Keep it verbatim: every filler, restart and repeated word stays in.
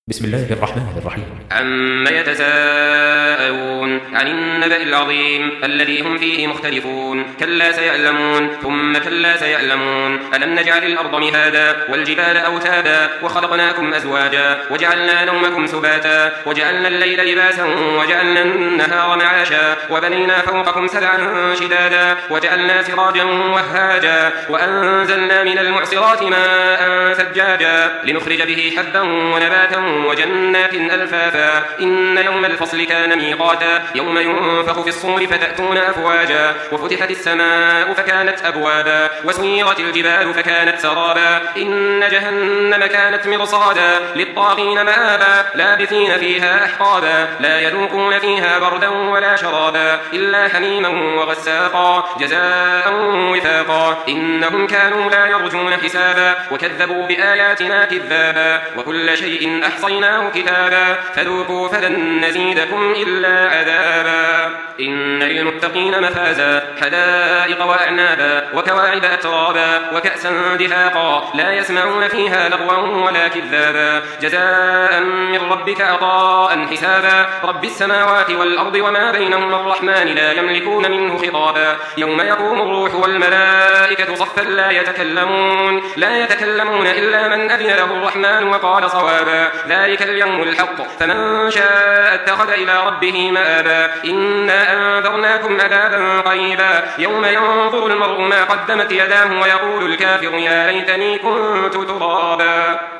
بسم الله الرحمن الرحيم. عما يتساءلون عن النبأ العظيم الذي هم فيه مختلفون. كلا سيعلمون ثم كلا سيعلمون. ألم نجعل الأرض مهادا والجبال أوتادا وخلقناكم أزواجا وجعلنا نومكم سباتا وجعلنا الليل لباسا وجعلنا النهار معاشا وبنينا فوقكم سبعا شدادا وجعلنا سراجا وهاجا وأنزلنا من المعصرات ماء ثجاجا لنخرج به حبا ونباتا وجنات ألفافا. إن يوم الفصل كان ميقاتا يوم ينفخ في الصور فتأتون أفواجا وفتحت السماء فكانت أبوابا وسيرت الجبال فكانت سرابا. إن جهنم كانت مرصادا للطاغين مآبا لابثين فيها أحقابا لا يذوقون فيها بردا ولا شرابا إلا حميما وغساقا جزاء وفاقا. إنهم كانوا لا يرجون حسابا وكذبوا بآياتنا كذابا وكل شيء أحصيناه كتابا فذوقوا فلن نزيدكم إلا عذابا. إن للمتقين مفازا حدائق وأعنابا وكواعب أترابا وكأسا دهاقا لا يسمعون فيها لغوا ولا كذابا جزاء من ربك عطاء حسابا. رب السماوات والأرض وما بينهما الرحمن لا يملكون منه خطابا. يوم يقوم الروح والملائكة صفا لا يتكلمون لا يتكلمون إلا من أذن له الرحمن وقال صوابا. ذلك اليوم الحق فمن شاء اتخذ إلى ربه مآبا. إنا أنذرناكم عذابا قريبا يوم ينظر المرء ما قدمت يداه ويقول الكافر يا ليتني كنت ترابا.